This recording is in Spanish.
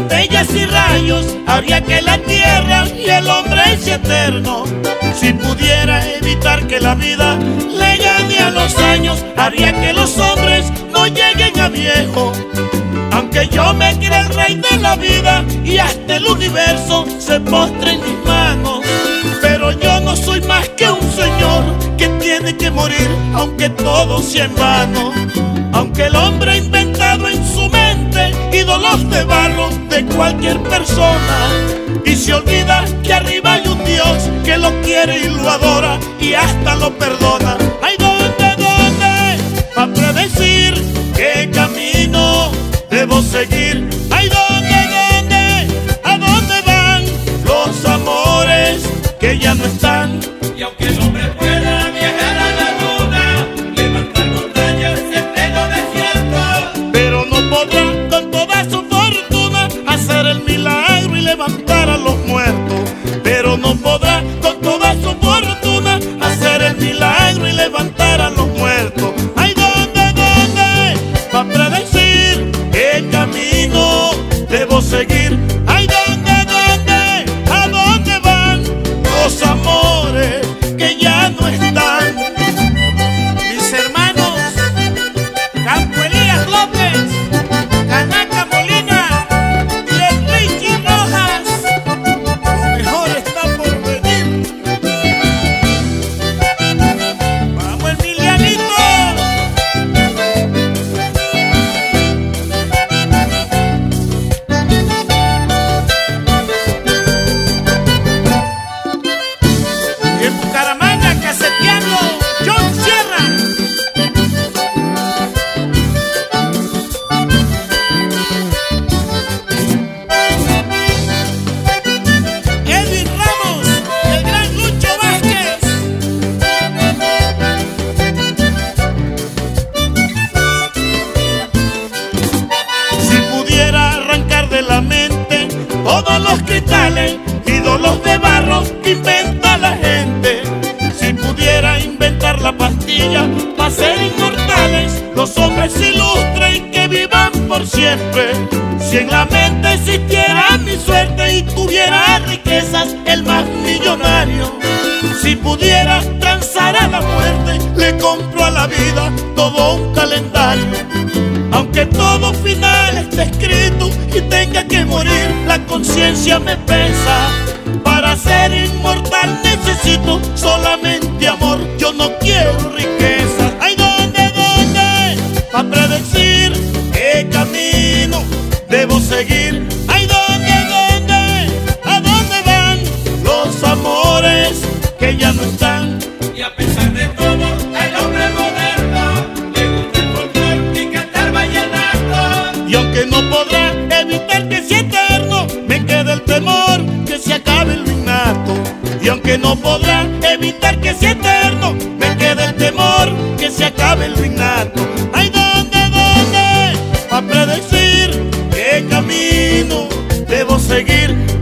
centellas y rayos haría que la tierra y el hombre sea eterno. Si pudiera evitar que la vida le gane a los años, haría que los hombres no lleguen a viejo. Aunque yo me crea el rey de la vida y hasta el universo se postre en mis manos, pero yo no soy más que un señor que tiene que morir, aunque todo sea en vano. Aunque el hombre ha inventado en su mente ídolos de barro de cualquier persona, y se olvida que arriba hay un Dios que lo quiere y lo adora y hasta lo perdona. Ay, ¿dónde? Pa' predecir qué camino debo seguir. Ay, ¿dónde? ¿A dónde van los amores que ya no están? Y aunque el hombre pueda viajar a la luna, levantar montañas en pleno desierto, pero no podrá con toda su fortuna hacer el milagro y levantar a los muertos. Pero no podrá con toda su fortuna hacer el milagro y levantar a los muertos. Ay, ¿dónde? Pa' predecir qué camino debo seguir. Ay, ¿dónde? ¿A dónde van los amores que ya no están? Mis hermanos Campo Elías López, Canaca Molina y el Richie Rojas, Lo mejor está por venir. vamos Emilianito. Y en Bucaramanga caseteando John Sierra. Edwin Ramos, el gran Lucho Vázquez. Si pudiera arrancar de la mente todos los cristales, ídolos de barro que inventa la gente. Si pudiera inventar la pastilla para ser inmortales los hombres ilustres y que vivan por siempre. Si en la mente existiera mi suerte y tuviera riquezas el más millonario. Si pudiera transar a la muerte, le compro a la vida todo un calendario. Aunque todo final esté escrito y tenga que morir, la conciencia me pesa. Para ser inmortal necesito solamente amor, yo no quiero riqueza. Ay, ¿dónde? Pa' predecir qué camino debo seguir. Ay, ¿dónde? ¿A dónde van los amores que ya no están? y a pesar de todo, al hombre moderno le gusta el folclor y cantar vallenato. Y aunque no podrá evitar que sea eterno, me queda el temor que se acabe lo innato. Y aunque no podrá evitar que sea eterno, me queda el temor que se acabe lo innato. Ay, ¿dónde? Pa' predecir qué camino debo seguir.